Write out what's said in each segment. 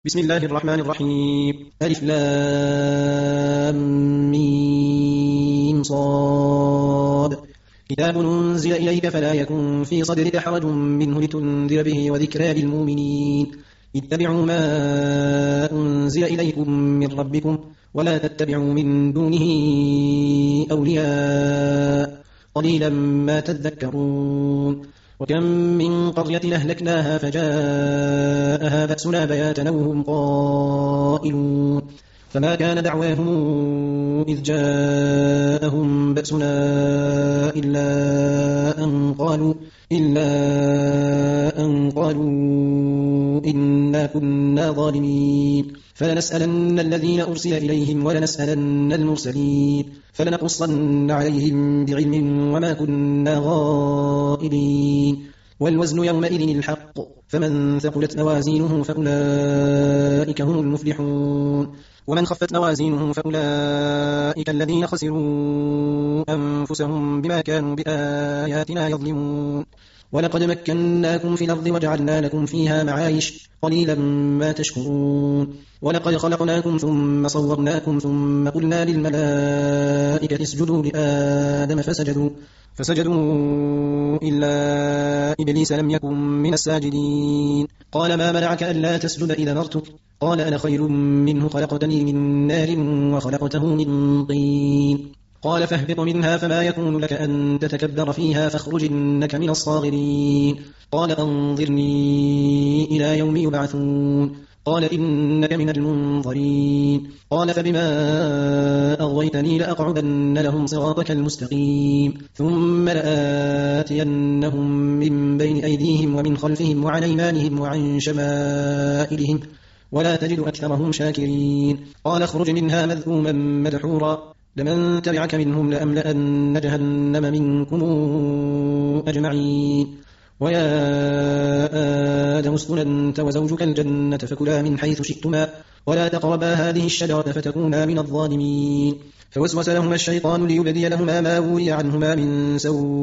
بسم الله الرحمن الرحيم. ألف لام ميم صاد. كتاب أنزل إليك فلا يكن في صدرك حرج منه لتنذر به وذكرى للمؤمنين. اتبعوا ما أنزل إليكم من ربكم ولا تتبعوا من دونه أولياء قليلا ما تذكرون. وكم من قرية أهلكناها فجاءها بأسنا بياتا وهم قائلون فما كان دعواهم إذ جاءهم بأسنا إلا أن قالوا إنا كنا ظالمين. فلنسألن الذين أرسل إليهم ولنسألن المرسلين فلنقصن عليهم بعلم وما كنا غائبين. والوزن يومئذ الحق فمن ثقلت موازينه فأولئك هم المفلحون ومن خفت موازينه فأولئك الذين خسروا أنفسهم بما كانوا بآياتنا يظلمون. ولقد مكناكم في الأرض وجعلنا لكم فيها معايش قليلا ما تشكرون. ولقد خلقناكم ثم صورناكم ثم قلنا للملائكة اسجدوا لآدم فسجدوا إلا إبليس لم يكن من الساجدين. قال ما منعك ألا تسجد إذا أمرتك؟ قال أنا خير منه خلقتني من نار وخلقته من طين. قال فاهبط منها فما يكون لك أن تتكبر فيها فاخرج إنك من الصاغرين. قال أنظرني إلى يوم يبعثون. قال إنك من المنظرين. قال فبما أغويتني لأقعدن لهم صراطك المستقيم ثم لآتينهم من بين أيديهم ومن خلفهم وعن أيمانهم وعن شمائلهم ولا تجد أكثرهم شاكرين. قال اخرج منها مذءوما مدحورا لمن تبعك منهم لأملأن جهنم منكم أجمعين. ويا آدم اسكن أنت وزوجك الجنة فكلا من حيث شئتما ولا تقربا هذه الشجرة فتكونا من الظالمين. فوسوس لهما الشيطان ليبدي لهما ما وري عنهما من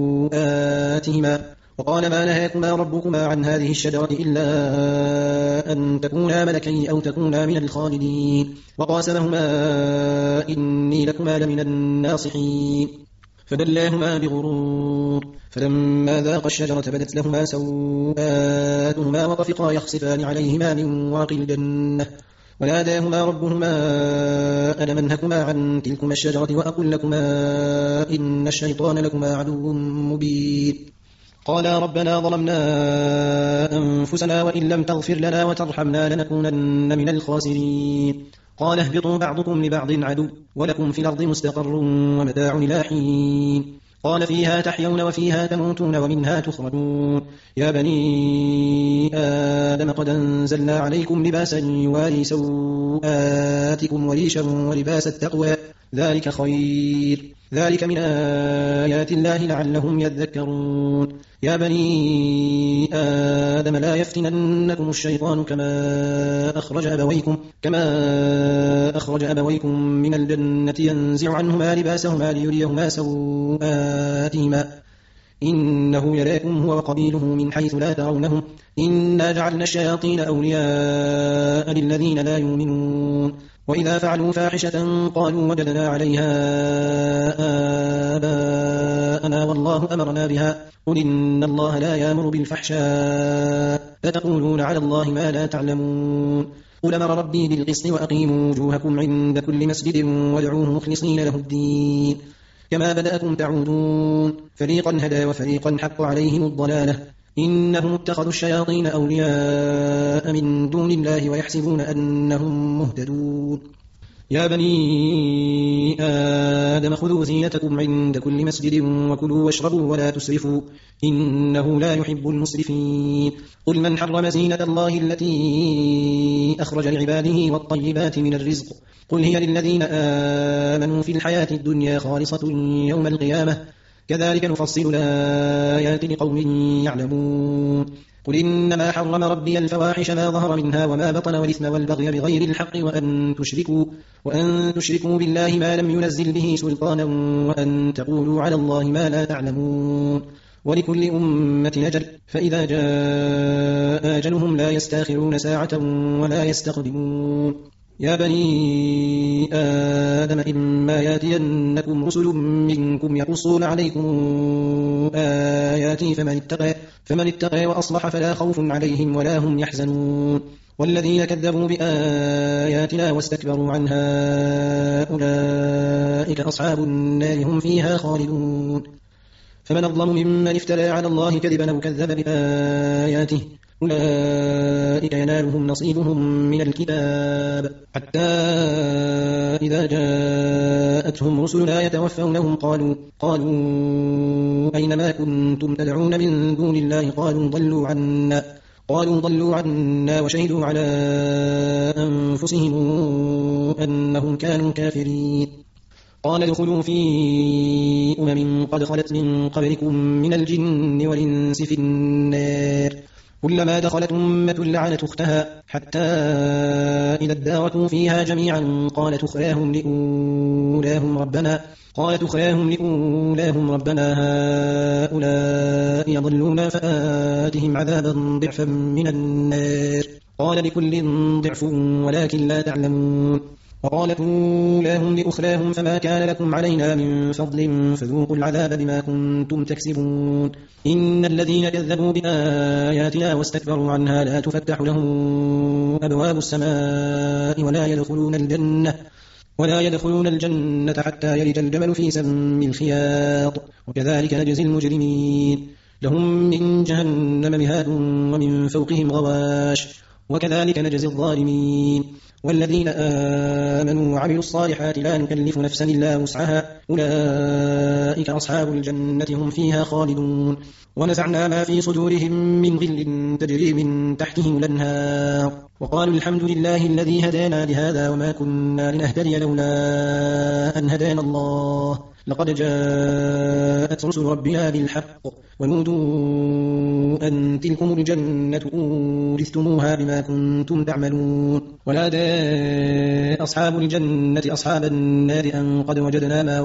سوآتهما وقال ما نهاكما ربكما عن هذه الشجرة إلا أن تكونا ملكين أو تكونا من الخالدين. وقاسمهما إني لكما لمن الناصحين فدلاهما بغرور فلما ذاقا الشجرة بدت لهما سوآتهما وطفقا يخصفان عليهما من ورق الجنة وناداهما ربهما ألم أنهكما عن تلكما الشجرة وأقل لكما إن الشيطان لكما عدو مبين. قالا ربنا ظلمنا أنفسنا وإن لم تغفر لنا وترحمنا لنكونن من الخاسرين. قال اهبطوا بعضكم لبعض عدو ولكم في الأرض مستقر ومتاع إلى حين. قال فيها تحيون وفيها تموتون ومنها تخرجون. يا بني آدم قد أنزلنا عليكم لباسا يواري سوآتكم وريشا ولباس التقوى ذلك خير ذلك من آيات الله لعلهم يذكرون. يا بني آدم لا يفتننكم الشيطان كما أخرج أبويكم من الجنة ينزع عنهما لباسهما ليريهما سوآتهما إنه يراكم هو وقبيله من حيث لا ترونهم إنا جعلنا الشياطين أولياء للذين لا يؤمنون. وإذا فعلوا فاحشة قالوا وجدنا عليها آباءنا والله أمرنا بها قل إن الله لا يأمر بالفحشاء أتقولون على الله ما لا تعلمون. قل أمر ربي بالقسط وأقيموا وجوهكم عند كل مسجد وادعوه مخلصين له الدين كما بدأكم تعودون. فريقا هدى وفريقا حق عليهم الضلالة إنهم اتخذوا الشياطين أولياء من دون الله ويحسبون أنهم مهتدون. يا بني آدم خذوا زينتكم عند كل مسجد وكلوا واشربوا ولا تسرفوا إنه لا يحب المسرفين. قل من حرم زينة الله التي أخرج لعباده والطيبات من الرزق قل هي للذين آمنوا في الحياة الدنيا خالصة يوم القيامة كذلك نفصل الآيات لقوم يعلمون. قل إنما حرم ربي الفواحش ما ظهر منها وما بطن والإثم والبغي بغير الحق وأن تشركوا بالله ما لم ينزل به سلطانا وأن تقولوا على الله ما لا تعلمون. ولكل أمة أجل فإذا جاء أجلهم لا يستأخرون ساعة ولا يستقدمون يا بني آدم إما يأتينكم رسل منكم يقصون عليكم آياتي فمن اتقى وأصلح فلا خوف عليهم ولا هم يحزنون والذين كذبوا بآياتنا واستكبروا عنها أولئك أصحاب النار هم فيها خالدون فمن أظلم ممن افترى على الله كذبا أو كذب بآياته أولئك ينالهم نصيبهم من الكتاب حتى إذا جاءتهم رسلنا يتوفونهم قالوا أينما كنتم تدعون من دون الله قالوا ضلوا عنا وشهدوا على أنفسهم أنهم كانوا كافرين قال ادخلوا في أمم قد خلت من قبلكم من الجن والإنس في النار كلما دخلت أمة لعنت أختها حتى إذا اداركوا فيها جميعا قالت أخراهم لأولاهم ربنا هؤلاء يضلون فآتهم عذابا ضعفا من النار قال لكل ضعف ولكن لا تعلمون وقالت أولاهم لأخراهم فما كان لكم علينا من فضل فذوقوا العذاب بما كنتم تكسبون إن الذين كذبوا بآياتنا واستكبروا عنها لا تفتح لهم أبواب السماء ولا يدخلون الجنة حتى يلج الجمل في سم الخياط وكذلك نجزي المجرمين لهم من جهنم مهاد ومن فوقهم غواش وكذلك نجزي الظالمين والذين آمنوا وعملوا الصالحات لا نكلف نفسا إلا وسعها أولئك أصحاب الجنة هم فيها خالدون ونزعنا ما في صدورهم من غل تجري من تحتهم الأنهار وقالوا الحمد لله الذي هدانا لهذا وما كنا لنهتدي لولا أن هدانا الله لقد جاءت رسل ربنا بالحق ونودوا أن تلكم الجنة أورثتموها بما كنتم تعملون ونادى أصحاب الجنة أصحاب النار أن قد وجدنا ما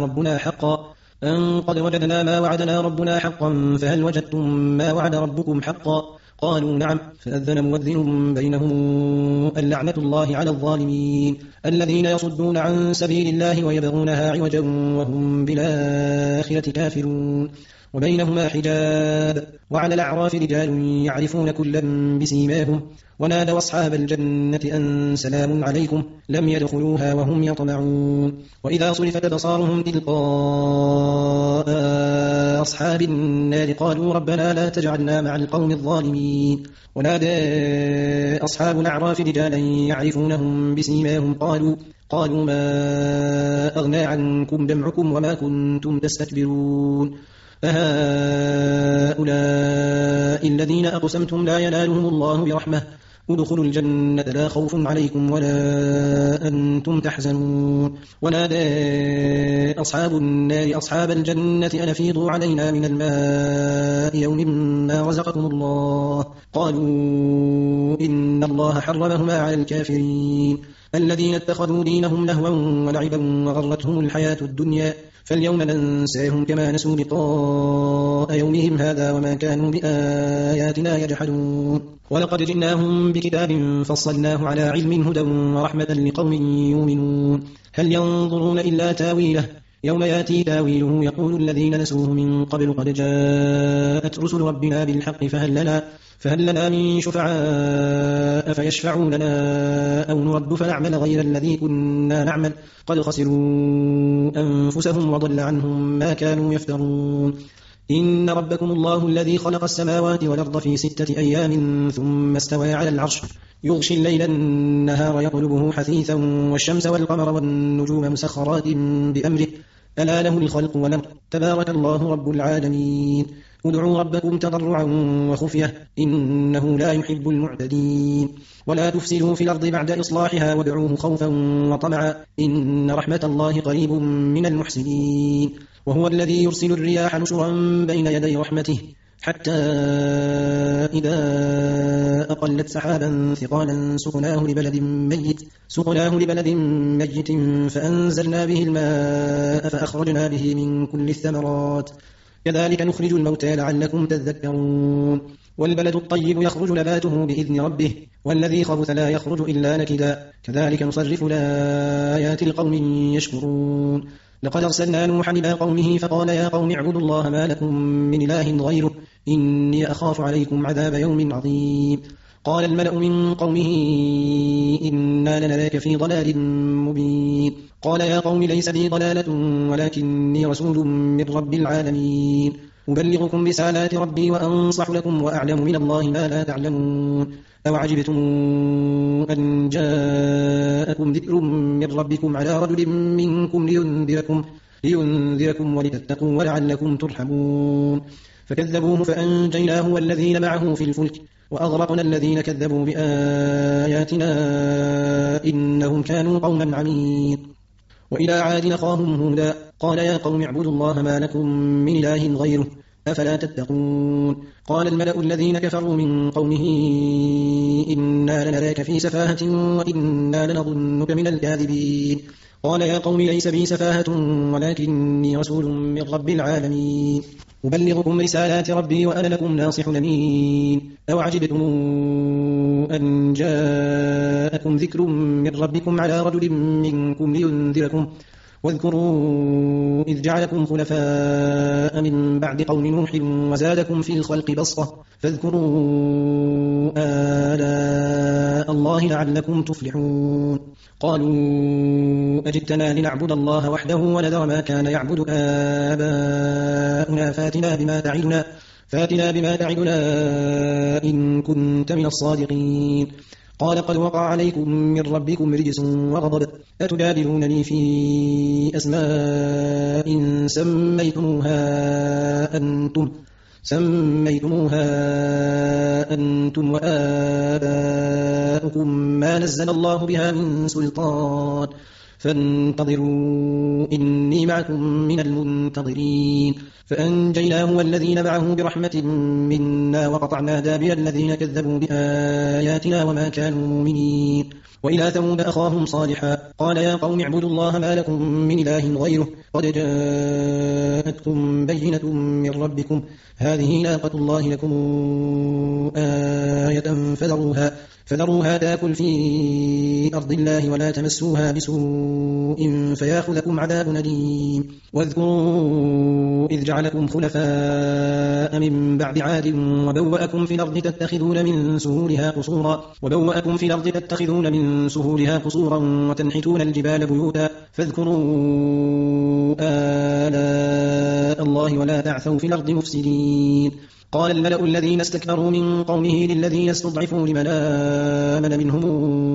وعدنا ربنا حقا فهل وجدتم ما وعد ربكم حقا قالوا نعم فأذن مؤذن بينهم اللعنة الله على الظالمين الذين يصدون عن سبيل الله ويبغونها عوجا وهم بالآخرة كافرون وبينهما حجاب وعلى الأعراف رجال يعرفون كلا بسيماهم ونادوا أصحاب الجنة أن سلام عليكم لم يدخلوها وهم يطمعون وإذا صرفت أبصارهم تلقاء أصحاب النار قالوا ربنا لا تجعلنا مع القوم الظالمين ونادى أصحاب الأعراف رجالا يعرفونهم بسيماهم قالوا ما أغنى عنكم جمعكم وما كنتم تستكبرون فهؤلاء الذين أقسمتم لا ينالهم الله برحمة ادخلوا الجنة لا خوف عليكم ولا أنتم تحزنون ونادى أصحاب النار أصحاب الجنة أن أفيضوا علينا من الماء يوم ما رزقكم الله قالوا إن الله حرمهما على الكافرين الذين اتخذوا دينهم لهوا ولعبا وغرتهم الحياة الدنيا فاليوم ننساهم كما نسوا لقاء يومهم هذا وما كانوا بآياتنا يجحدون ولقد جئناهم بكتاب فصلناه على علم هدى ورحمة لقوم يؤمنون هل ينظرون إلا تاويله يوم يأتي تاويله يقول الذين نسوه من قبل قد جاءت رسل ربنا بالحق فهل لنا من شفعاء فيشفعوا لنا أو نرد فنعمل غير الذي كنا نعمل قد خسروا أنفسهم وضل عنهم ما كانوا يفترون إن ربكم الله الذي خلق السماوات والأرض في 6 أيام ثم استوى على العرش يغشي الليل النهار يطلبه حثيثا والشمس والقمر والنجوم مسخرات بأمره ألا له الخلق والأمر تبارك الله رب العالمين ادعوا ربكم تضرعا وخفية إنه لا يحب المعتدين ولا تفسدوا في الأرض بعد إصلاحها وادعوه خوفا وطمعا إن رحمة الله قريب من المحسنين وهو الذي يرسل الرياح نشرا بين يدي رحمته حتى إذا أقلت سحابا ثقالا سقناه لبلد ميت فأنزلنا به الماء فأخرجنا به من كل الثمرات كذلك نخرج الموتى لعلكم تذكرون والبلد الطيب يخرج نباته بإذن ربه والذي خبث لا يخرج إلا نكدا كذلك نصرف الآيات لقوم يشكرون لقد أرسلنا نوحا إلى قومه فقال يا قوم اعبدوا الله ما لكم من إله غيره إني أخاف عليكم عذاب يوم عظيم قال الملأ من قومه إنا لنراك في ضلال مبين قال يا قوم ليس بي ضلالة ولكني رسول من رب العالمين أبلغكم رسالات ربي وأنصح لكم وأعلم من الله ما لا تعلمون أوعجبتم أن جاءكم ذكر من ربكم على رجل منكم لينذركم ولتتقوا ولعلكم ترحمون فكذبوه فأنجيناه والذين معه في الفلك وأغرقنا الذين كذبوا بآياتنا إنهم كانوا قوما عمين وإلى عاد أخاهم هودا قال يا قوم اعبدوا الله ما لكم من إله غيره أفلا تتقون قال الملأ الذين كفروا من قومه إنا لنراك في سفاهة وإنا لنظنك من الكاذبين قال يا قوم ليس بي سفاهة ولكني رسول من رب العالمين أبلغكم رسالات ربي وأنا لكم ناصح أمين أوعجبتم أن جاءكم ذكر من ربكم على رجل منكم لينذركم واذكروا إذ جعلكم خلفاء من بعد قوم نوح وزادكم في الخلق بسطة فاذكروا آلاء الله لعلكم تفلحون قالوا أجئتنا لنعبد الله وحده ونذر ما كان يعبد آباؤنا فاتنا بما تعدنا إن كنت من الصادقين قال قد وقع عليكم من ربكم رجس وغضب أتجادلونني في أسماء سميتموها أنتم وآباؤكم ما نزل الله بها من سلطان فانتظروا إني معكم من المنتظرين فأنجيناه والذين معه برحمة منا وقطعنا دابر الذين كذبوا بآياتنا وما كانوا مؤمنين وإلى ثمود أخاهم صالحا قال يا قوم اعبدوا الله ما لكم من إله غيره قد جاءتكم بينة من ربكم هذه ناقة الله لكم آية فذروها تاكل في أرض الله ولا تمسوها بسوء فياخذكم عذاب أليم واذكروا إذ جعلكم خلفاء من بعد عاد وبوأكم في الأرض تتخذون من سهولها قصورا وتنحتون الجبال بيوتا فاذكروا آلاء الله ولا تعثوا في الأرض مفسدين قال الملأ الذين استكبروا من قومه للذين استضعفوا لمن آمن منهم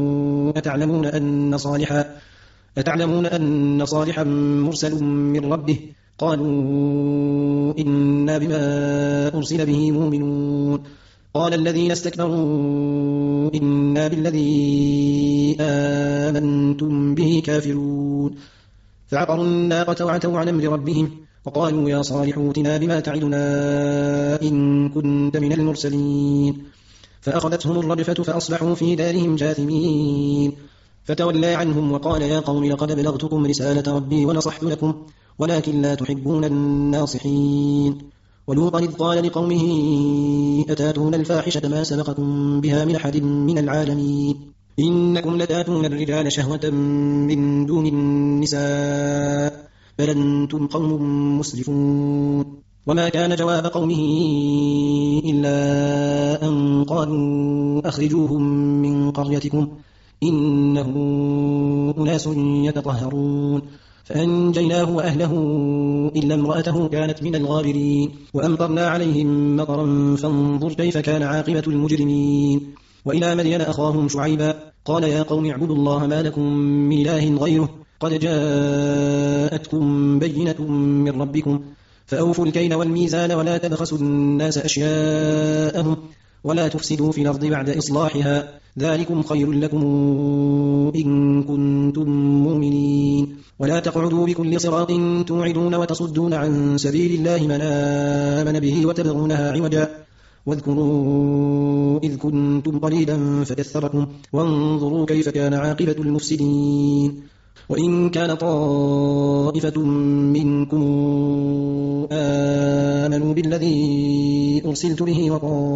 أتعلمون أن صالحا مرسل من ربه قالوا إنا بما أرسل به مؤمنون قال الذين استكبروا إنا بالذي آمنتم به كافرون فعقروا الناقة وعتوا عن أمر ربهم وقالوا يا صالح ائتنا بما تعدنا إن كنت من المرسلين فأخذتهم الرجفة فأصبحوا في دارهم جاثمين فتولى عنهم وقال يا قوم لقد بلغتكم رسالة ربي ونصحت لكم ولكن لا تحبون الناصحين ولوطا إذ قال لقومه أتاتون الفاحشة ما سبقكم بها من أحد من العالمين إنكم لتاتون الرجال شهوة من دون النساء بل أنتم قوم مسرفون وما كان جواب قومه إلا أن قالوا أخرجوهم من قريتكم إنهم أناس يتطهرون فأنجيناه وأهله إلا امرأته كانت من الغابرين وأمطرنا عليهم مطرا فانظر كيف كان عاقبة المجرمين وإلى مدين أخاهم شعيبا قال يا قوم اعبدوا الله ما لكم من إله غيره قد جاءتكم بينة من ربكم فأوفوا الكيل والميزان ولا تبخسوا الناس أشياءهم ولا تفسدوا في الأرض بعد إصلاحها ذلكم خير لكم إن كنتم مؤمنين ولا تقعدوا بكل صراط توعدون وتصدون عن سبيل الله من آمن به وتبغونها عوجا واذكروا إذ كنتم قليلا فكثركم وانظروا كيف كان عاقبة المفسدين وإن كان طائفة منكم بالذي أرسلت به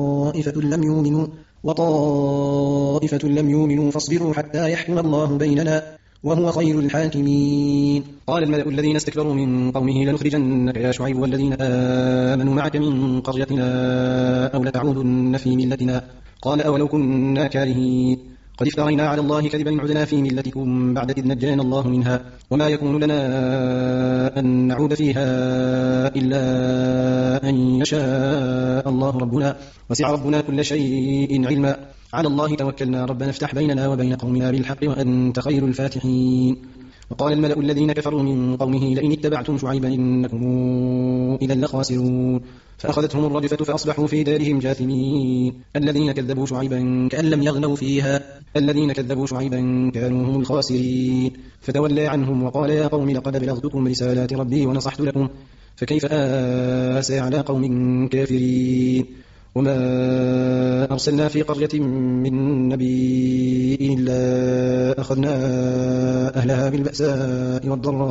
وطائفة لم يؤمنوا فاصبروا حتى يحكم الله بيننا وهو خير الحاكمين. قال الملأ الذين استكبروا من قومه لنخرجنك يا شعيب والذين آمنوا معك من قريتنا أو لتعودن في ملتنا. قال أولو كنا كارهين قد افترينا على الله كذبا إن عدنا في ملتكم بعد إذ نجانا الله منها وما يكون لنا أن نعود فيها إلا أن يشاء الله ربنا وسع ربنا كل شيء علما على الله توكلنا ربنا افتح بيننا وبين قومنا بالحق وأنت خير الفاتحين. وقال الملأ الذين كفروا من قومه لئن اتبعتم شعيبا إنكم إذا لخاسرون فأخذتهم الرجفة فأصبحوا في دارهم جاثمين. الذين كذبوا شعيبا كأن لم يغنوا فيها الذين كذبوا شعيبا كانوا هم الخاسرين. فتولى عنهم وقال يا قوم لقد بلغتكم رسالات ربي ونصحت لكم فكيف آسى على قوم كافرين. وما أرسلنا في قرية من نبي إلا أخذنا أهلها بالبأساء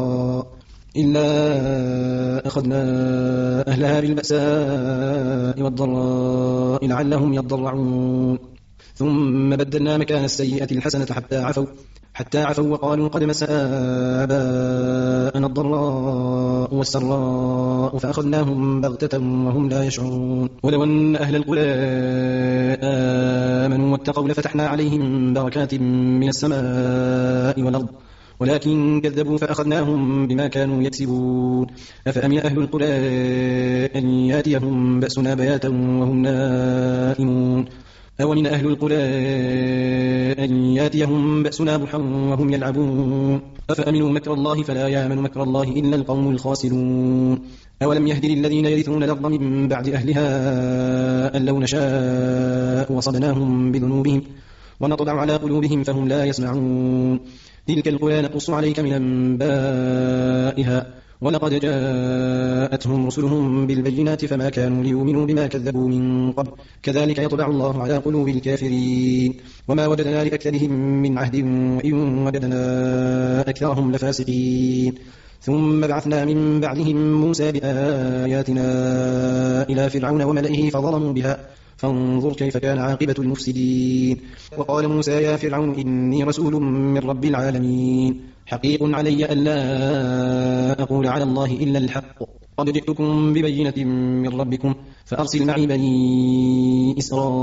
والضراء لعلهم يضرعون ثم بدلنا مكان السيئة الحسنة حتى عفوا وقالوا قد مس آباءنا الضراء والسراء فأخذناهم بغتة وهم لا يشعرون. ولو أن أهل القرى آمنوا واتقوا لفتحنا عليهم بركات من السماء والأرض ولكن كذبوا فأخذناهم بما كانوا يكسبون. أفأمن أهل القرى أن يأتيهم بأسنا بياتا وهم نائمون أومن أهل القرى أن يأتيهم بأسنا ضحى وهم يلعبون أفأمنوا مكر الله فلا يأمن مكر الله إلا القوم الخاسرون. أولم يهد للذين يرثون الأرض من بعد أهلها أن لو نشاء وصبناهم بذنوبهم ونطبع على قلوبهم فهم لا يسمعون. تلك القرى نقص عليك من أنبائها ولقد جاءتهم رسلهم بالبينات فما كانوا ليؤمنوا بما كذبوا من قبل كذلك يطبع الله على قلوب الكافرين. وما وجدنا لأكثرهم من عهد وإن وجدنا أكثرهم لفاسقين. ثم بعثنا من بعدهم موسى بآياتنا إلى فرعون وملئه فظلموا بها فانظر كيف كان عاقبة المفسدين. وقال موسى يا فرعون إني رسول من رب العالمين حقيق علي ألا أقول على الله إلا الحق قد جئتكم ببينة من ربكم فأرسل معي بني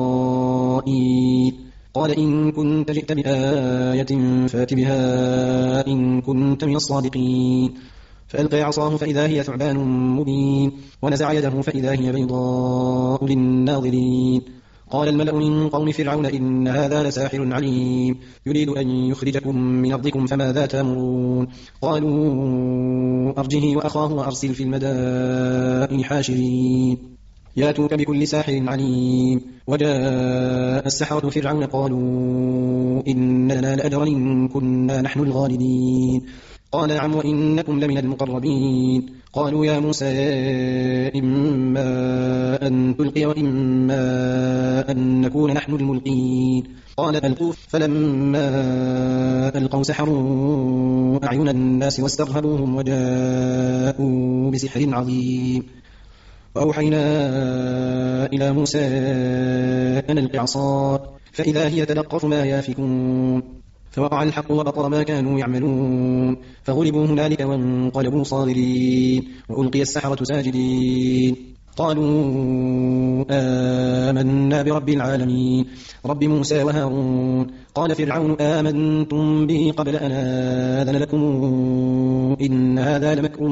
إسرائيل. قال إن كنت جئت بآية فات بها إن كنت من الصادقين. فألقى عصاه فإذا هي ثعبان مبين ونزع يده فإذا هي بيضاء للناظرين. قال الملأ من قوم فرعون إن هذا لساحر عليم يريد أن يخرجكم من أرضكم فماذا تأمرون. قالوا أرجه وأخاه وأرسل في المدائن حاشرين ياتوك بكل ساحر عليم. وجاء السحرة فرعون قالوا إن لنا لأجرا إن كنا نحن الغالبين. قال نعم وإنكم لمن المقربين. قالوا يا موسى إما أن تلقي وإما أن نكون نحن الملقين. قال ألقوا فلما ألقوا سحروا أعين الناس واسترهبوهم وجاءوا بسحر عظيم. وأوحينا إلى موسى أن ألق عصاك فإذا هي تلقف ما يافكون. فوقع الحق وبطل ما كانوا يعملون فغلبوا هنالك وانقلبوا صاغرين وألقي السحرة ساجدين. قالوا آمنا برب العالمين رب موسى وهارون. قال فرعون آمنتم به قبل أن آذن لكم إن هذا لمكر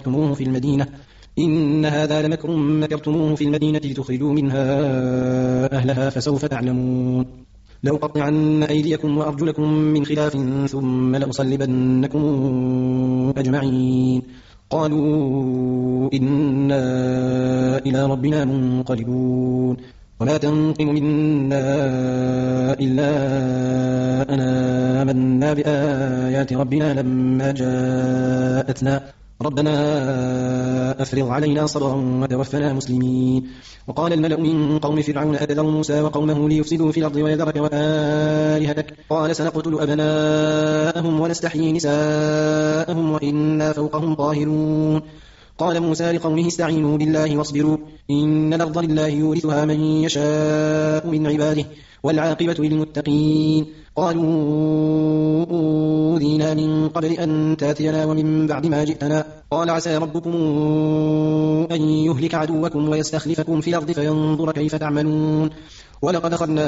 مكرتموه في المدينة لتخرجوا منها أهلها فسوف تعلمون. لأقطعن أيديكم وأرجلكم من خلاف ثم لأصلبنكم أجمعين. قالوا إنا إلى ربنا منقلبون. وما تنقم منا إلا أن آمنا بآيات ربنا لما جاءتنا ربنا أفرغ علينا صبرا وتوفنا مسلمين. وقال الملأ من قوم فرعون أتذر موسى وقومه ليفسدوا في الأرض ويذرك وآلهتك قال سنقتل أبناءهم ونستحيي نساءهم وإنا فوقهم قاهرون. قال موسى لقومه استعينوا بالله واصبروا إن الأرض لله يورثها من يشاء من عباده والعاقبة للمتقين. قالوا أوذينا من قبل أن تاتينا ومن بعد ما جئتنا. قال عسى ربكم أن يهلك عدوكم ويستخلفكم في الأرض فينظر كيف تعملون. ولقد أخذنا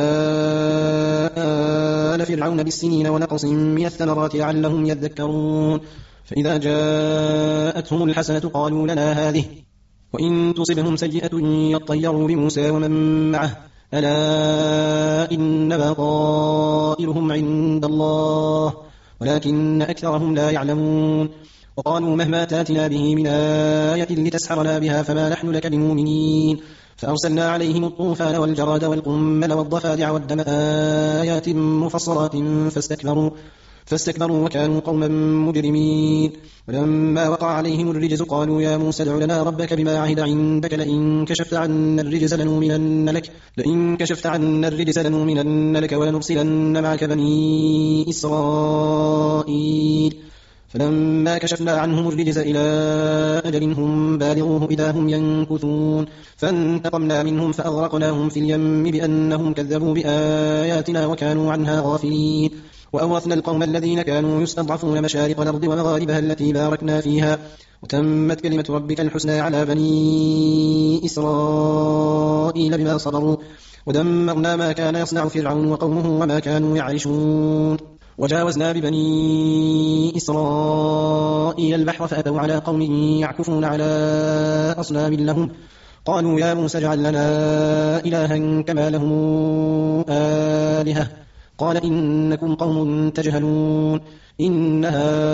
آل فرعون بالسنين ونقص من الثمرات لعلهم يذكرون. فإذا جاءتهم الحسنة قالوا لنا هذه وإن تصبهم سيئة يطيروا بموسى ومن معه ألا إنما طائرهم عند الله ولكن أكثرهم لا يعلمون. وقالوا مهما تاتنا به من آية لتسحرنا بها فما نحن لك بمؤمنين. فأرسلنا عليهم الطوفان والجراد والقمل والضفادع والدم آيات مفصلات فاستكبروا وكانوا قوما مجرمين. ولما وقع عليهم الرجز قالوا يا موسى ادع لنا ربك بما عهد عندك لئن كشفت عنا الرجز لنؤمنن لك ولنرسلن معك بني إسرائيل. فلما كشفنا عنهم الرجز إلى أجل هم بالغوه إذا هم ينكثون. فانتقمنا منهم فأغرقناهم في اليم بأنهم كذبوا بآياتنا وكانوا عنها غافلين. وأورثنا القوم الذين كانوا يستضعفون مشارق الأرض ومغاربها التي باركنا فيها وتمت كلمة ربك الحسنى على بني إسرائيل بما صبروا ودمرنا ما كان يصنع فرعون وقومه وما كانوا يعرشون. وجاوزنا ببني إسرائيل البحر فأتوا على قوم يعكفون على أصنام لهم. قالوا يا موسى اجعل لنا إلها كما لهم آلهة. قال إنكم قوم تجهلون إن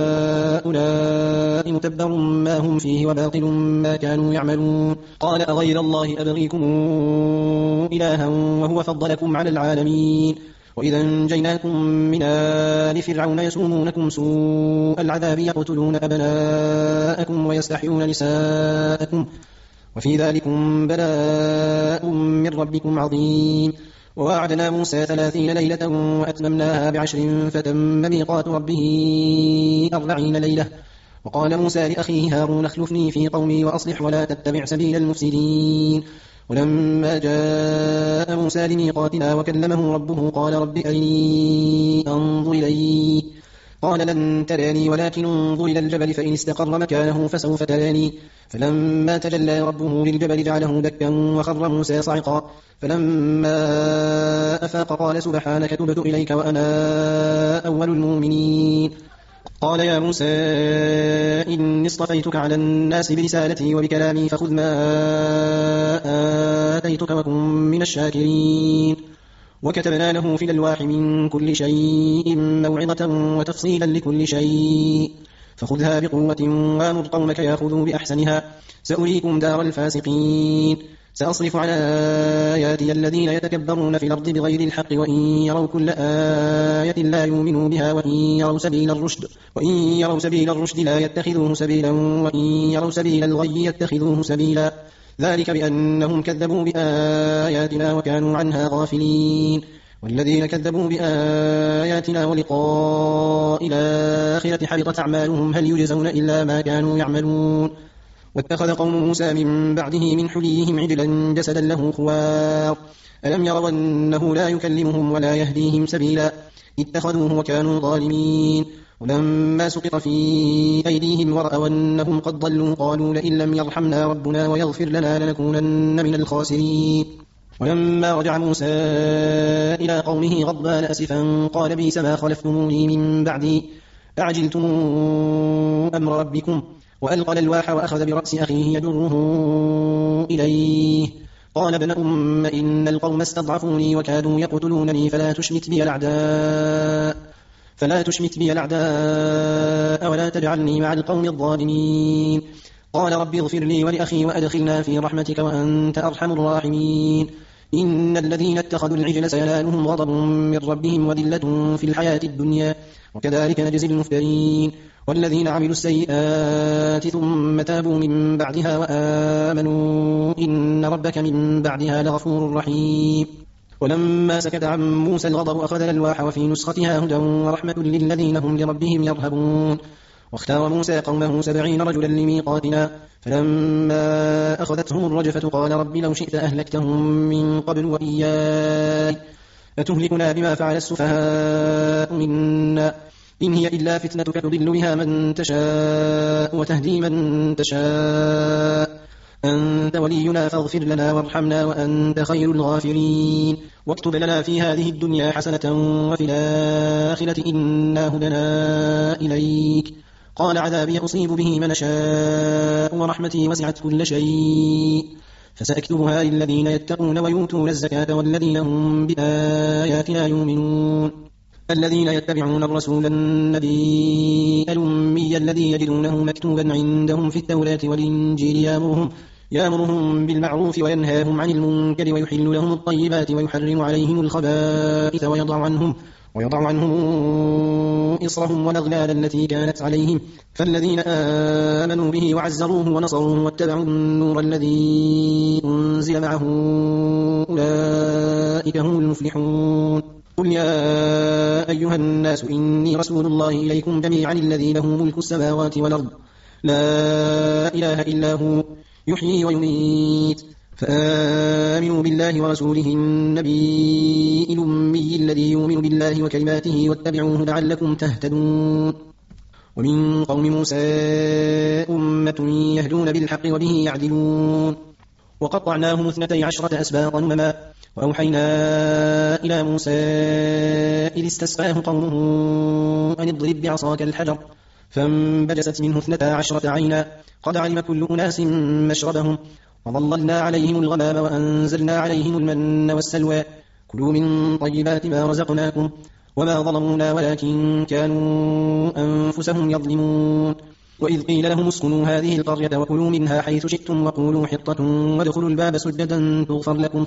هؤلاء متبر ما هم فيه وباطل ما كانوا يعملون. قال أغير الله أبغيكم إلها وهو فضلكم على العالمين. وإذا انجيناكم من آل فرعون يسومونكم سوء العذاب يقتلون أبناءكم ويستحيون نساءكم وفي ذلكم بلاء من ربكم عظيم. وواعدنا موسى 30 ليلة وأتممناها ب10 فتم ميقات ربه 40 ليلة. وقال موسى لأخيه هارون اخلفني في قومي وأصلح ولا تتبع سبيل المفسدين. ولما جاء موسى لميقاتنا وكلمه ربه قال رب أرني أنظر إليك. قال لن تراني ولكن انظر إلى الجبل فإن استقر مكانه فسوف تراني. فلما تجلى ربه للجبل جعله دكا وخر موسى صعقا. فلما أفاق قال سبحانك تبت إليك وأنا أول المؤمنين. قال يا موسى إني اصطفيتك على الناس برسالتي وبكلامي فخذ ما آتيتك وكن من الشاكرين. وكتبنا له في الألواح من كل شيء موعظة وتفصيلا لكل شيء فخذها بقوة وامر قومك يأخذوا بأحسنها سأريكم دار الفاسقين. سأصرف عن آياتي الذين يتكبرون في الأرض بغير الحق وإن يروا كل آية لا يؤمنوا بها وإن يروا سبيل الرشد لا يتخذوه سبيلا وإن يروا سبيل الغي يتخذوه سبيلا. ذلك بأنهم كذبوا بآياتنا وكانوا عنها غافلين. والذين كذبوا بآياتنا ولقاء الآخرة حبطت أعمالهم هل يجزون إلا ما كانوا يعملون. واتخذ قوم موسى من بعده من حليهم عجلا جسدا له خوار ألم يروا أنه لا يكلمهم ولا يهديهم سبيلا اتخذوه وكانوا ظالمين. ولما سقط في أيديهم ورأوا أنهم قد ضلوا قالوا لئن لم يرحمنا ربنا ويغفر لنا لنكونن من الخاسرين. ولما رجع موسى إلى قومه غضبان أسفا قال بئس ما خلفتموني من بعدي أعجلتم أمر ربكم. وألقى الألواح وأخذ برأس أخيه يجره إليه قال ابن أم إن القوم استضعفوني وكادوا يقتلونني فلا تشمت بي الأعداء ولا تجعلني مع القوم الظالمين. قال رب اغفر لي ولأخي وأدخلنا في رحمتك وأنت أرحم الراحمين. إن الذين اتخذوا العجل سينالهم غضب من ربهم وذلة في الحياة الدنيا وكذلك نجزي المفترين. والذين عملوا السيئات ثم تابوا من بعدها وآمنوا إن ربك من بعدها لغفور رحيم. ولما سكت عن موسى الغضب أخذ الألواح وفي نسختها هدى ورحمة للذين هم لربهم يرهبون. واختار موسى قومه 70 رجلا لميقاتنا فلما أخذتهم الرجفة قال رب لو شئت أهلكتهم من قبل وإياي أتهلكنا بما فعل السفهاء منا إن هي إلا فتنتك تضل بها من تشاء وتهدي من تشاء أنت ولينا فاغفر لنا وارحمنا وأنت خير الغافرين واكتب لنا في هذه الدنيا حسنة وفي الآخرة إنا هدنا إليك قال عذابي أصيب به من أشاء ورحمتي وسعت كل شيء فسأكتبها للذين يتقون ويؤتون الزكاة والذين هم بآياتنا يؤمنون الذين يتبعون الرسول النبي الأمي الذي يجدونه مكتوبا عندهم في التوراة والإنجيل يأمرهم بالمعروف وينهاهم عن المنكر ويحل لهم الطيبات ويحرم عليهم الخبائث ويضع عنهم إصرهم والأغلال التي كانت عليهم فالذين آمنوا به وعزروه ونصروه واتبعوا النور الذي أنزل معه أولئك هم المفلحون قل يا أيها الناس إني رسول الله إليكم جميعا الذي له ملك السماوات والأرض لا إله إلا هو يحيي ويميت فآمنوا بالله ورسوله النبي الأمي الذي يؤمن بالله وكلماته واتبعوه لعلكم تهتدون ومن قوم موسى أمة يهدون بالحق وبه يعدلون وقطعناهم 12 أسباطا أمما وأوحينا إلى موسى إذ استسقاه قومه أن اضرب بعصاك الحجر فانبجست منه 12 عينا قد علم كل أناس مشربهم وظللنا عليهم الغمام وأنزلنا عليهم المن والسلوى كلوا من طيبات ما رزقناكم وما ظلمونا ولكن كانوا أنفسهم يظلمون وإذ قيل لهم اسكنوا هذه القرية وكلوا منها حيث شئتم وقولوا حطة وادخلوا الباب سجدا تغفر لكم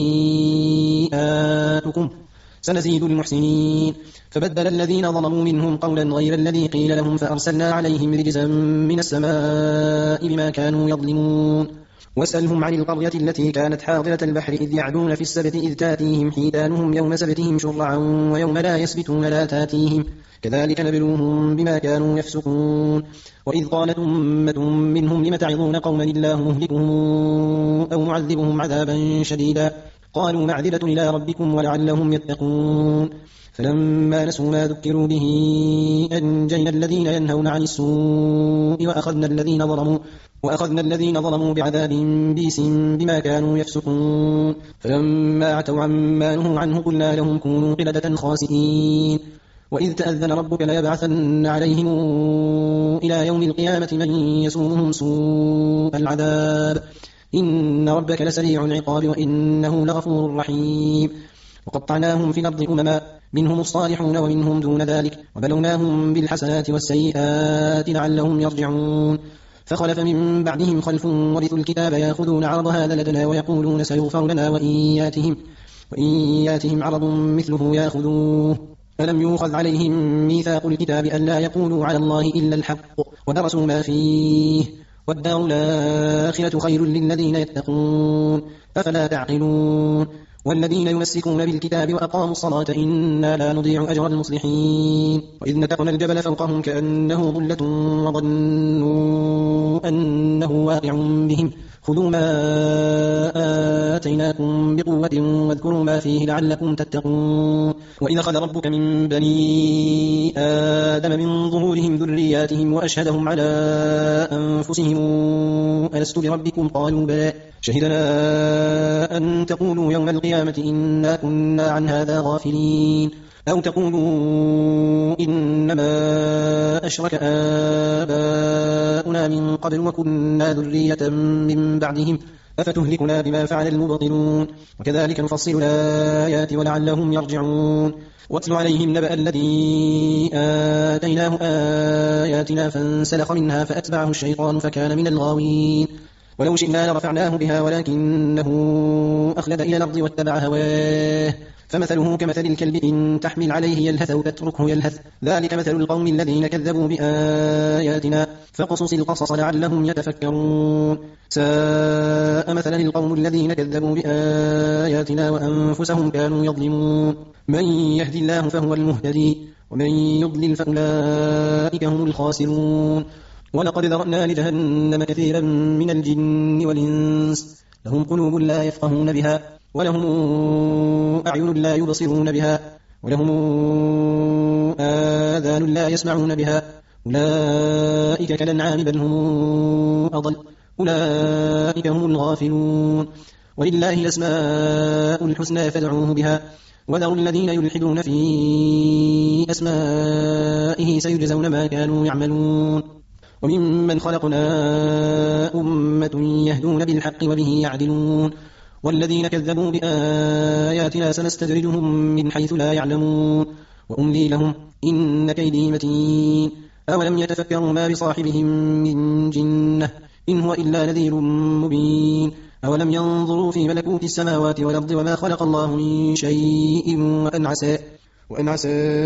خطيئاتكم سنزيد المحسنين فبدل الذين ظلموا منهم قولا غير الذي قيل لهم فأرسلنا عليهم رجزا من السماء بما كانوا يظلمون واسألهم عن القرية التي كانت حاضرة البحر إذ يعدون في السبت إذ تاتيهم حيتانهم يوم سبتهم شرعا ويوم لا يسبتون لا تاتيهم كذلك نبلوهم بما كانوا يفسقون وإذ قالت أمة منهم لم تعظون قوما الله مهلكهم أو معذبهم عذابا شديدا قالوا معذرة إلى ربكم ولعلهم يتقون فلما نسوا ما ذكروا به أنجينا الذين ينهون عن السوء وأخذنا الذين ظلموا بعذاب بئس بما كانوا يفسقون فلما عتوا عما نهوا عنه قلنا لهم كونوا قردة خاسئين وإذ تأذن ربك ليبعثن عليهم إلى يوم القيامة من يسومهم سوء العذاب إن ربك لسريع العقاب وإنه لغفور رحيم وقطعناهم في الأرض أمما منهم الصالحون ومنهم دون ذلك وبلوناهم بالحسنات والسيئات لعلهم يرجعون فخلف من بعدهم خلف ورثوا الكتاب يأخذون عرض هذا لدنا ويقولون سيغفر لنا وإن ياتهم عرض مثله يأخذوه ألم يؤخذ عليهم ميثاق الكتاب ألا يقولوا على الله إلا الحق ودرسوا ما فيه والدار الآخرة خير للذين يتقون أفلا تعقلون والذين يمسكون بالكتاب وأقاموا الصلاة إنا لا نضيع أجر المصلحين وإذ نتقنا الجبل فوقهم كأنه ظلة وظنوا أنه واقع بهم خذوا ما آتيناكم بقوة واذكروا ما فيه لعلكم تتقون وإذا أخذ ربك من بني آدم من ظهورهم ذرياتهم وأشهدهم على أنفسهم ألست بربكم قالوا بلى شهدنا أن تقولوا يوم القيامة إنا كنا عن هذا غافلين أو تقولوا إنما أشرك آباؤنا من قبل وكنا ذرية من بعدهم أفتهلكنا بما فعل المبطلون وكذلك نفصل الآيات ولعلهم يرجعون واتل عليهم نبأ الذي آتيناه آياتنا فانسلخ منها فأتبعه الشيطان فكان من الغاوين ولو شئنا لرفعناه بها ولكنه أخلد إلى الأرض واتبع هواه فمثله كمثل الكلب إن تحمل عليه يلهث أو تتركه يلهث ذلك مثل القوم الذين كذبوا بآياتنا فقصص القصص لعلهم يتفكرون ساء مثلا القوم الذين كذبوا بآياتنا وأنفسهم كانوا يظلمون من يهدي الله فهو المهتدي ومن يضلل فأولئك هم الخاسرون ولقد ذرأنا لجهنم كثيرا من الجن والإنس لهم قلوب لا يفقهون بها ولهم أعين لا يبصرون بها ولهم آذان لا يسمعون بها أولئك كالأنعام بل هم أضل أولئك هم الغافلون ولله الأسماء الحسنى فادعوه بها وذروا الذين يلحدون في أسمائه سيجزون ما كانوا يعملون وممن خلقنا أمة يهدون بالحق وبه يعدلون والذين كذبوا بآياتنا سنستدرجهم من حيث لا يعلمون وأملي لهم إن كيدي متين أولم يتفكروا ما بصاحبهم من جنة إن هو إلا نذير مبين أولم ينظروا في ملكوت السماوات والأرض وما خلق الله من شيء وأن عسى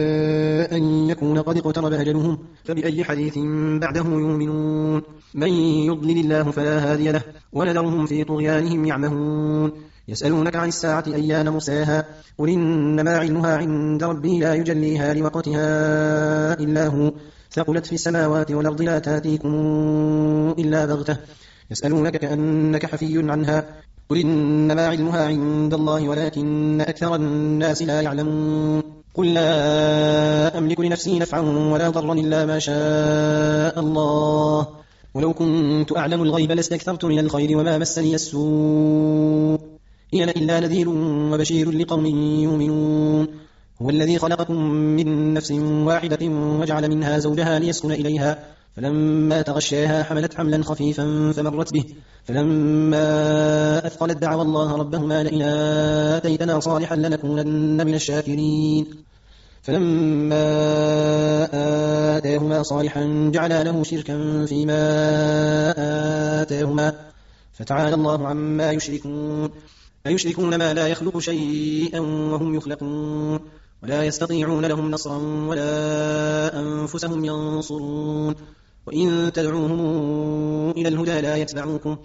أن يكون قد اقترب أجلهم فبأي حديث بعده يؤمنون من يضلل الله فلا هادي له ونذرهم في طغيانهم يعمهون يسألونك عن الساعة أيان مرساها قل إنما علمها عند ربي لا يجليها لوقتها إلا هو ثقلت في السماوات والأرض لا تأتيكم إلا بغتة يسألونك كأنك حفي عنها قل إنما علمها عند الله ولكن أكثر الناس لا يعلمون قل لا أملك لنفسي نفعا ولا ضرا إلا ما شاء الله ولو كنت أعلم الغيب لاستكثرت من الخير وما مسني السوء إن أنا إلا نذير وبشير لقوم يؤمنون هو الذي خلقكم من نفس واحدة وجعل منها زوجها ليسكن إليها فلما تغشاها حملت حملا خفيفا فمرت به فلما أثقلت دعوا الله ربهما لئن آتيتنا صالحا لنكونن من الشاكرين فلما آتاهما صالحا جعلا له شركا فيما آتاهما فتعالى الله عما يشركون أيشركون ما لا يخلق شيئا وهم يخلقون ولا يستطيعون لهم نصرا ولا أنفسهم ينصرون وإن تدعوهم إلى الهدى لا يتبعوكم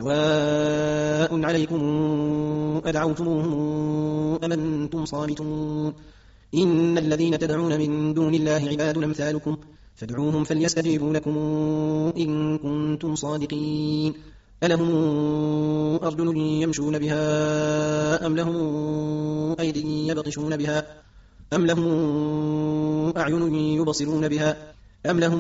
سواء عليكم أدعوتموهم أم أنتم صامتون إن الذين تدعون من دون الله عباد أمثالكم فادعوهم فليستجيبوا لكم إن كنتم صادقين ألهم أرجل يمشون بها أم لهم أيدي يبطشون بها أم لهم أعين يبصرون بها أم لهم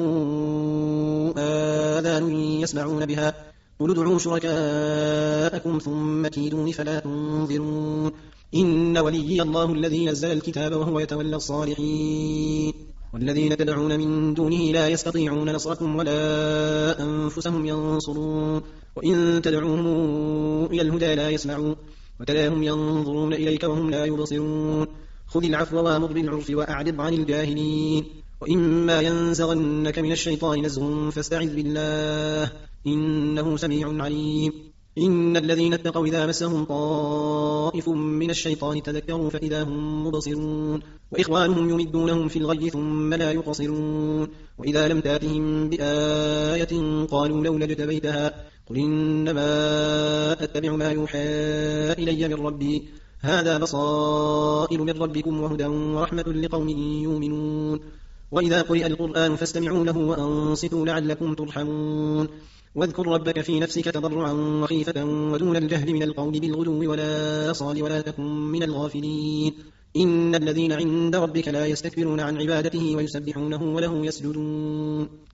آذان يسمعون بها قل ادعوا شركاءكم ثم كيدون فلا تنظرون إن وليي الله الذي نزل الكتاب وهو يتولى الصالحين والذين تدعون من دونه لا يستطيعون نصركم ولا أنفسهم ينصرون وإن تدعوهم إلى الهدى لا يسمعون وتراهم ينظرون إليك وهم لا يبصرون خذ العفو وامر بالعرف وأعرض عن الجاهلين وإما ينزغنك من الشيطان نزغ فاستعذ بالله إنه سميع عليم إن الذين اتقوا إذا مسهم طائف من الشيطان تذكروا فإذا هم مبصرون وإخوانهم يمدونهم في الغي ثم لا يقصرون وإذا لم تاتهم بآية قالوا لولا اجتبيتها قل إنما أتبع ما يوحى إلي من ربي هذا بصائر من ربكم وهدى ورحمة لقوم يؤمنون وإذا قرئ القرآن فاستمعوا له وأنصتوا لعلكم ترحمون واذكر ربك في نفسك تضرعا وخيفة ودون الجهل من القول بالغدو ولا صال ولا تكن من الغافلين إن الذين عند ربك لا يستكبرون عن عبادته ويسبحونه وله يسجدون